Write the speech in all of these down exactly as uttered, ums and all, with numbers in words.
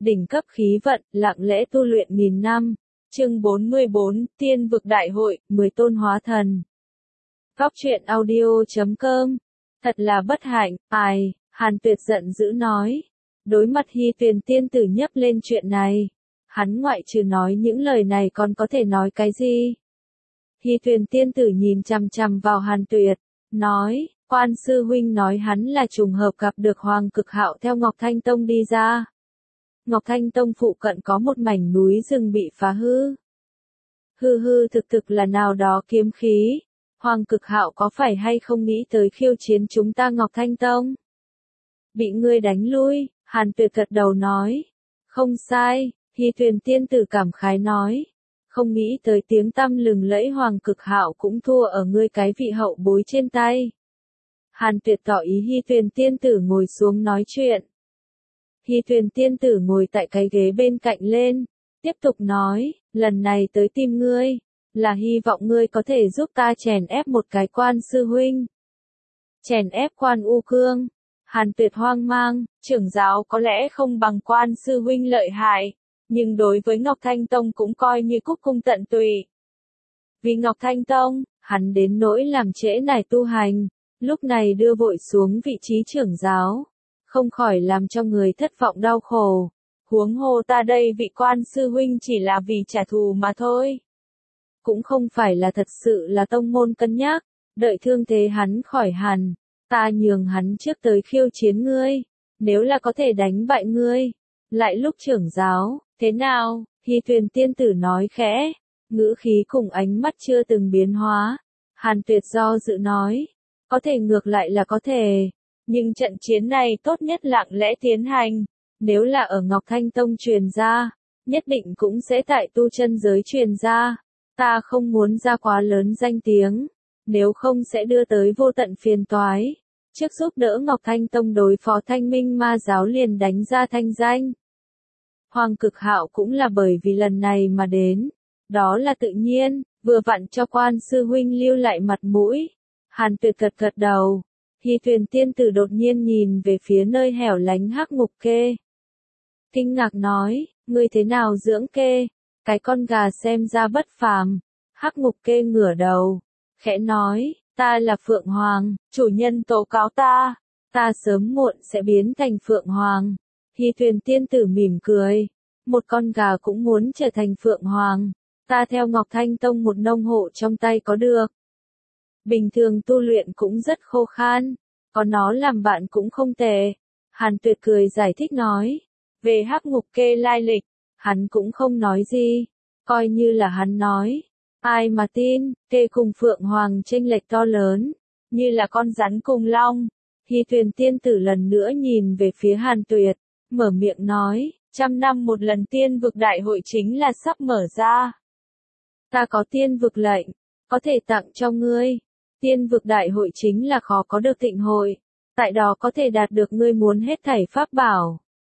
đỉnh cấp khí vận, lặng lẽ tu luyện nghìn năm. Chương bốn mươi bốn, Tiên vực đại hội, mười tôn hóa thần. Góc truyện audio chấm com. Thật là bất hạnh, ai, Hàn Tuyệt giận dữ nói. Đối mặt Hy Tuyền tiên tử nhấp lên chuyện này. Hắn ngoại trừ nói những lời này còn có thể nói cái gì? Hy Tuyền tiên tử nhìn chằm chằm vào Hàn Tuyệt, nói, Quan sư huynh nói hắn là trùng hợp gặp được Hoàng Cực Hạo theo Ngọc Thanh Tông đi ra. Ngọc Thanh Tông phụ cận có một mảnh núi rừng bị phá hư. Hư hư thực thực là nào đó kiếm khí. Hoàng Cực Hạo có phải hay không nghĩ tới khiêu chiến chúng ta Ngọc Thanh Tông? Bị ngươi đánh lui, Hàn Tuyệt gật đầu nói. Không sai, Hy Tuyền tiên tử cảm khái nói. Không nghĩ tới tiếng tăm lừng lẫy Hoàng Cực Hạo cũng thua ở ngươi cái vị hậu bối trên tay. Hàn Tuyệt tỏ ý Hy Tuyền tiên tử ngồi xuống nói chuyện. Hy Tuyền tiên tử ngồi tại cái ghế bên cạnh lên, tiếp tục nói, lần này tới tìm ngươi, là hy vọng ngươi có thể giúp ta chèn ép một cái Quan sư huynh. Chèn ép Quan U Cương. Hàn Tuyệt hoang mang, trưởng giáo có lẽ không bằng Quan sư huynh lợi hại, nhưng đối với Ngọc Thanh Tông cũng coi như cúc cung tận tụy. Vì Ngọc Thanh Tông, hắn đến nỗi làm trễ nải tu hành, lúc này đưa vội xuống vị trí trưởng giáo, không khỏi làm cho người thất vọng đau khổ. Huống hồ ta đây vị Quan sư huynh chỉ là vì trả thù mà thôi. Cũng không phải là thật sự là tông môn cân nhắc, đợi thương thế hắn khỏi hẳn, ta nhường hắn trước tới khiêu chiến ngươi, nếu là có thể đánh bại ngươi. Lại lúc trưởng giáo, thế nào? Hy Tuyền tiên tử nói khẽ, ngữ khí cùng ánh mắt chưa từng biến hóa. Hàn Tuyệt do dự nói, có thể ngược lại là có thể, nhưng trận chiến này tốt nhất lặng lẽ tiến hành, nếu là ở Ngọc Thanh Tông truyền ra, nhất định cũng sẽ tại tu chân giới truyền ra, ta không muốn ra quá lớn danh tiếng, nếu không sẽ đưa tới vô tận phiền toái. Trước giúp đỡ Ngọc Thanh Tông đối phó Thanh Minh Ma giáo liền đánh ra thanh danh. Hoàng Cực Hạo cũng là bởi vì lần này mà đến, đó là tự nhiên, vừa vặn cho Quan sư huynh lưu lại mặt mũi. Hàn Tuyệt gật gật đầu. Hy Tuyền tiên tử đột nhiên nhìn về phía nơi hẻo lánh Hắc Ngục Kê. Kinh ngạc nói, ngươi thế nào dưỡng kê? Cái con gà xem ra bất phàm. Hắc Ngục Kê ngửa đầu, khẽ nói, ta là Phượng Hoàng, chủ nhân tố cáo ta, ta sớm muộn sẽ biến thành Phượng Hoàng. Hy Tuyền tiên tử mỉm cười, một con gà cũng muốn trở thành Phượng Hoàng, ta theo Ngọc Thanh Tông một nông hộ trong tay có được. Bình thường tu luyện cũng rất khô khan, có nó làm bạn cũng không tệ. Hàn Tuyệt cười giải thích nói, về Hắc Ngục Kê lai lịch, hắn cũng không nói gì, coi như là hắn nói. Ai mà tin, kê cùng Phượng Hoàng chênh lệch to lớn, như là con rắn cùng long. Hy Tuyền tiên tử lần nữa nhìn về phía Hàn Tuyệt, mở miệng nói, trăm năm một lần tiên vực đại hội chính là sắp mở ra. Ta có tiên vực lệnh, có thể tặng cho ngươi. Tiên vực đại hội chính là khó có được thịnh hội, tại đó có thể đạt được ngươi muốn hết thảy pháp bảo.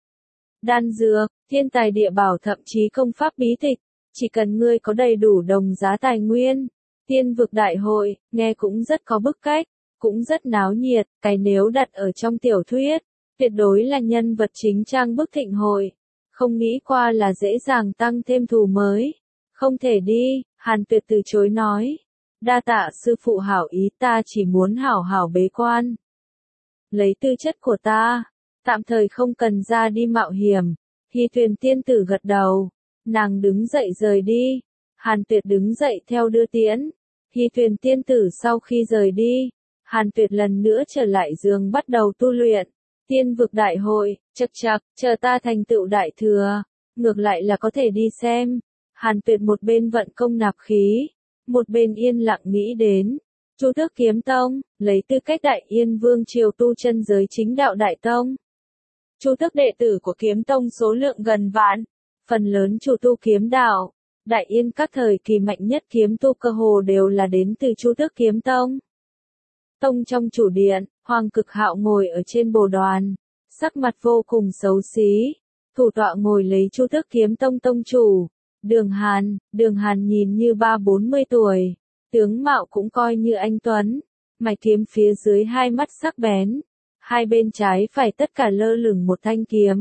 Đan dược, thiên tài địa bảo thậm chí công pháp bí tịch, chỉ cần ngươi có đầy đủ đồng giá tài nguyên. Tiên vực đại hội, nghe cũng rất có bức cách, cũng rất náo nhiệt, cái nếu đặt ở trong tiểu thuyết, tuyệt đối là nhân vật chính trang bức thịnh hội. Không nghĩ qua là dễ dàng tăng thêm thù mới. Không thể đi, Hàn Tuyệt từ chối nói. Đa tạ sư phụ hảo ý, ta chỉ muốn hảo hảo bế quan. Lấy tư chất của ta, tạm thời không cần ra đi mạo hiểm. Hy Tuyền tiên tử gật đầu, nàng đứng dậy rời đi. Hàn Tuyệt đứng dậy theo đưa tiễn. Hy Tuyền tiên tử sau khi rời đi, Hàn Tuyệt lần nữa trở lại giường bắt đầu tu luyện. Tiên vực đại hội, chậc chậc, chờ ta thành tựu đại thừa, ngược lại là có thể đi xem. Hàn Tuyệt một bên vận công nạp khí, một bên yên lặng nghĩ đến. Chu Tước Kiếm Tông, lấy tư cách Đại Yên Vương triều tu chân giới chính đạo đại tông. Chu Tước đệ tử của Kiếm Tông số lượng gần vạn, phần lớn chủ tu kiếm đạo. Đại Yên các thời kỳ mạnh nhất kiếm tu cơ hồ đều là đến từ Chu Tước Kiếm Tông. Tông trong chủ điện, Hoàng Cực Hạo ngồi ở trên bồ đoàn, sắc mặt vô cùng xấu xí. Thủ tọa ngồi lấy Chu Tước Kiếm Tông tông chủ, Đường Hàn. Đường Hàn nhìn như ba bốn mươi tuổi, tướng mạo cũng coi như anh tuấn, mày kiếm phía dưới hai mắt sắc bén, hai bên trái phải tất cả lơ lửng một thanh kiếm,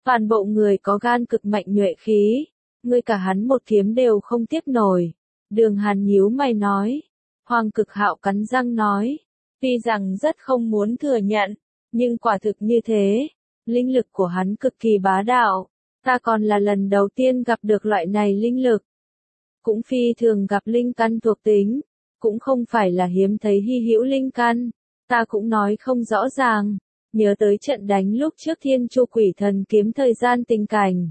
Toàn bộ người có gan cực mạnh nhuệ khí, ngươi cả hắn một kiếm đều không tiếp nổi. Đường Hàn nhíu mày nói. Hoàng Cực Hạo cắn răng nói. Tuy rằng rất không muốn thừa nhận, nhưng quả thực như thế. Linh lực của hắn cực kỳ bá đạo. Ta còn là lần đầu tiên gặp được loại này linh lực. Cũng phi thường gặp linh căn thuộc tính. Cũng không phải là hiếm thấy hy hữu linh căn. Ta cũng nói không rõ ràng. Nhớ tới trận đánh lúc trước Thiên Chu Quỷ Thần kiếm thời gian tình cảnh.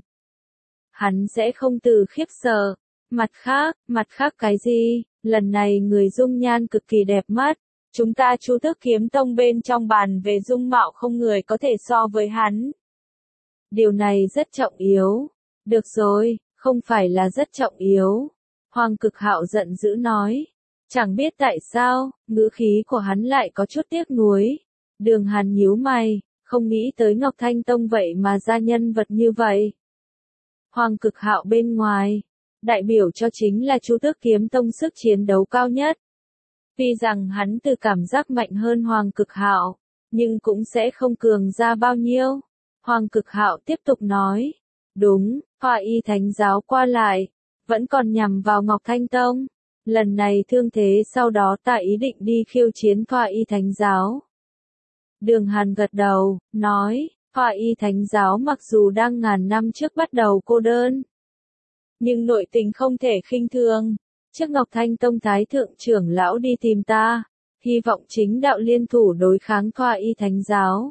Hắn sẽ không từ khiếp sợ. Mặt khác, mặt khác cái gì, lần này người dung nhan cực kỳ đẹp mắt. Chúng ta Chu Tước Kiếm Tông bên trong bàn về dung mạo không người có thể so với hắn. Điều này rất trọng yếu. Được rồi, không phải là rất trọng yếu. Hoàng Cực Hạo giận dữ nói. Chẳng biết tại sao, ngữ khí của hắn lại có chút tiếc nuối. Đường Hàn nhíu mày, không nghĩ tới Ngọc Thanh Tông vậy mà ra nhân vật như vậy. Hoàng Cực Hạo bên ngoài, đại biểu cho chính là Chu Tước Kiếm Tông sức chiến đấu cao nhất. Tuy rằng hắn từ cảm giác mạnh hơn Hoàng Cực Hạo, nhưng cũng sẽ không cường ra bao nhiêu. Hoàng Cực Hạo tiếp tục nói, đúng, Hoa Y Thánh giáo qua lại, vẫn còn nhằm vào Ngọc Thanh Tông. Lần này thương thế sau đó ta ý định đi khiêu chiến Hoa Y Thánh giáo. Đường Hàn gật đầu, nói, Hoa Y Thánh giáo mặc dù đang ngàn năm trước bắt đầu cô đơn, nhưng nội tình không thể khinh thường. Trước Ngọc Thanh Tông Thái Thượng trưởng lão đi tìm ta, hy vọng chính đạo liên thủ đối kháng Hoa Y Thánh giáo.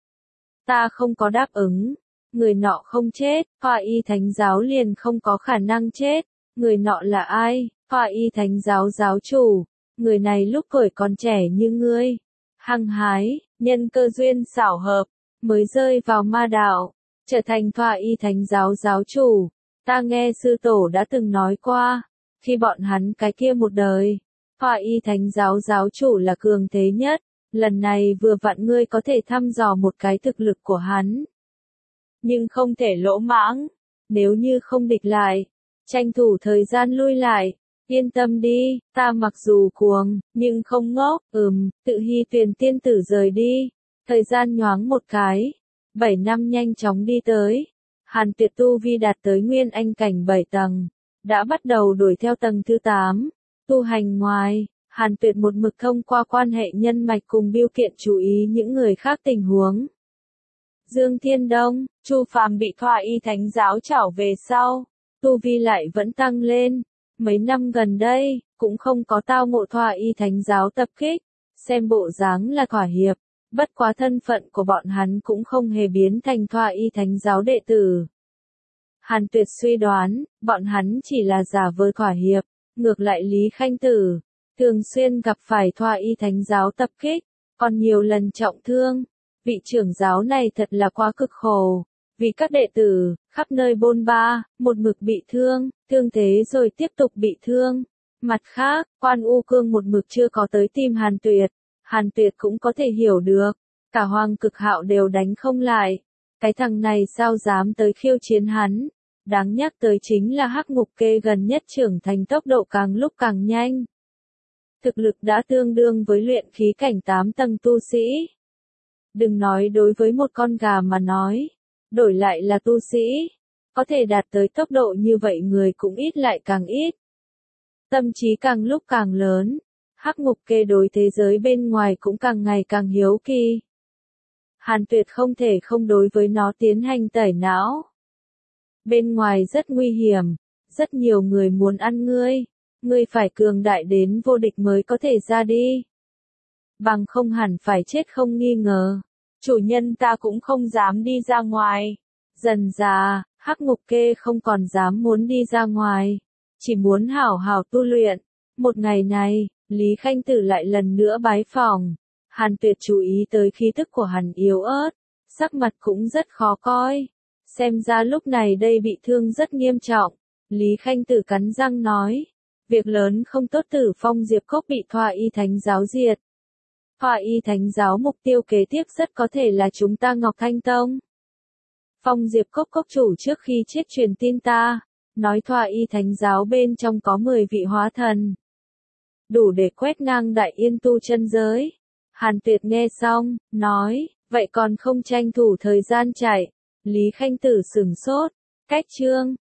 Ta không có đáp ứng, người nọ không chết, Hoa Y Thánh giáo liền không có khả năng chết. Người nọ là ai? Hoa Y Thánh giáo giáo chủ, người này lúc tuổi còn trẻ như ngươi, hăng hái, nhân cơ duyên xảo hợp, mới rơi vào ma đạo, trở thành Hoa Y Thánh giáo giáo chủ. Ta nghe sư tổ đã từng nói qua, khi bọn hắn cái kia một đời, Hoa Y Thánh giáo giáo chủ là cường thế nhất, lần này vừa vặn ngươi có thể thăm dò một cái thực lực của hắn. Nhưng không thể lỗ mãng, nếu như không địch lại, tranh thủ thời gian lui lại. Yên tâm đi, ta mặc dù cuồng, nhưng không ngốc. Ừm, Tự Hy Tuyền tiên tử rời đi. Thời gian nhoáng một cái, bảy năm nhanh chóng đi tới. Hàn Tuyệt tu vi đạt tới nguyên anh cảnh bảy tầng, đã bắt đầu đuổi theo tầng thứ tám. Tu hành ngoài, Hàn Tuyệt một mực thông qua quan hệ nhân mạch cùng biêu kiện chú ý những người khác tình huống. Dương Thiên Đông, Chu Phàm bị Hoa Y Thánh giáo trảo về sau, tu vi lại vẫn tăng lên. Mấy năm gần đây, cũng không có tao ngộ Hoa Y Thánh giáo tập kích, xem bộ dáng là thỏa hiệp, bất quá thân phận của bọn hắn cũng không hề biến thành Hoa Y Thánh giáo đệ tử. Hàn Tuyệt suy đoán, bọn hắn chỉ là giả vờ thỏa hiệp, ngược lại Lý Khanh Tử, thường xuyên gặp phải Hoa Y Thánh giáo tập kích, còn nhiều lần trọng thương. Vị trưởng giáo này thật là quá cực khổ. Vì các đệ tử, khắp nơi bôn ba, một mực bị thương, thương thế rồi tiếp tục bị thương. Mặt khác, Quan U Cương một mực chưa có tới tìm Hàn Tuyệt. Hàn Tuyệt cũng có thể hiểu được, cả Hoàng Cực Hạo đều đánh không lại. Cái thằng này sao dám tới khiêu chiến hắn. Đáng nhắc tới chính là Hắc Ngục Kê gần nhất trưởng thành tốc độ càng lúc càng nhanh. Thực lực đã tương đương với luyện khí cảnh tám tầng tu sĩ. Đừng nói đối với một con gà mà nói. Đổi lại là tu sĩ, có thể đạt tới tốc độ như vậy người cũng ít lại càng ít. Tâm trí càng lúc càng lớn, Hắc Ngục Kê đối thế giới bên ngoài cũng càng ngày càng hiếu kỳ. Hàn Tuyệt không thể không đối với nó tiến hành tẩy não. Bên ngoài rất nguy hiểm, rất nhiều người muốn ăn ngươi, ngươi phải cường đại đến vô địch mới có thể ra đi. Bằng không hẳn phải chết không nghi ngờ. Chủ nhân ta cũng không dám đi ra ngoài. Dần dà, Hắc Ngục Kê không còn dám muốn đi ra ngoài, chỉ muốn hảo hảo tu luyện. Một ngày này, Lý Khanh Tử lại lần nữa bái phỏng. Hàn Tuyệt chú ý tới khí tức của hắn yếu ớt, sắc mặt cũng rất khó coi. Xem ra lúc này đây bị thương rất nghiêm trọng. Lý Khanh Tử cắn răng nói, việc lớn không tốt, Tử Phong Diệp Cốc bị Hoa Y Thánh giáo diệt. Hoa Y Thánh giáo mục tiêu kế tiếp rất có thể là chúng ta Ngọc Thanh Tông. Phong Diệp Cốc cốc chủ trước khi chết truyền tin ta, nói Hoa Y Thánh giáo bên trong có mười vị hóa thần. Đủ để quét ngang đại yên tu chân giới. Hàn Tuyệt nghe xong, nói, vậy còn không tranh thủ thời gian chạy. Lý Khanh Tử sửng sốt. Cách chương.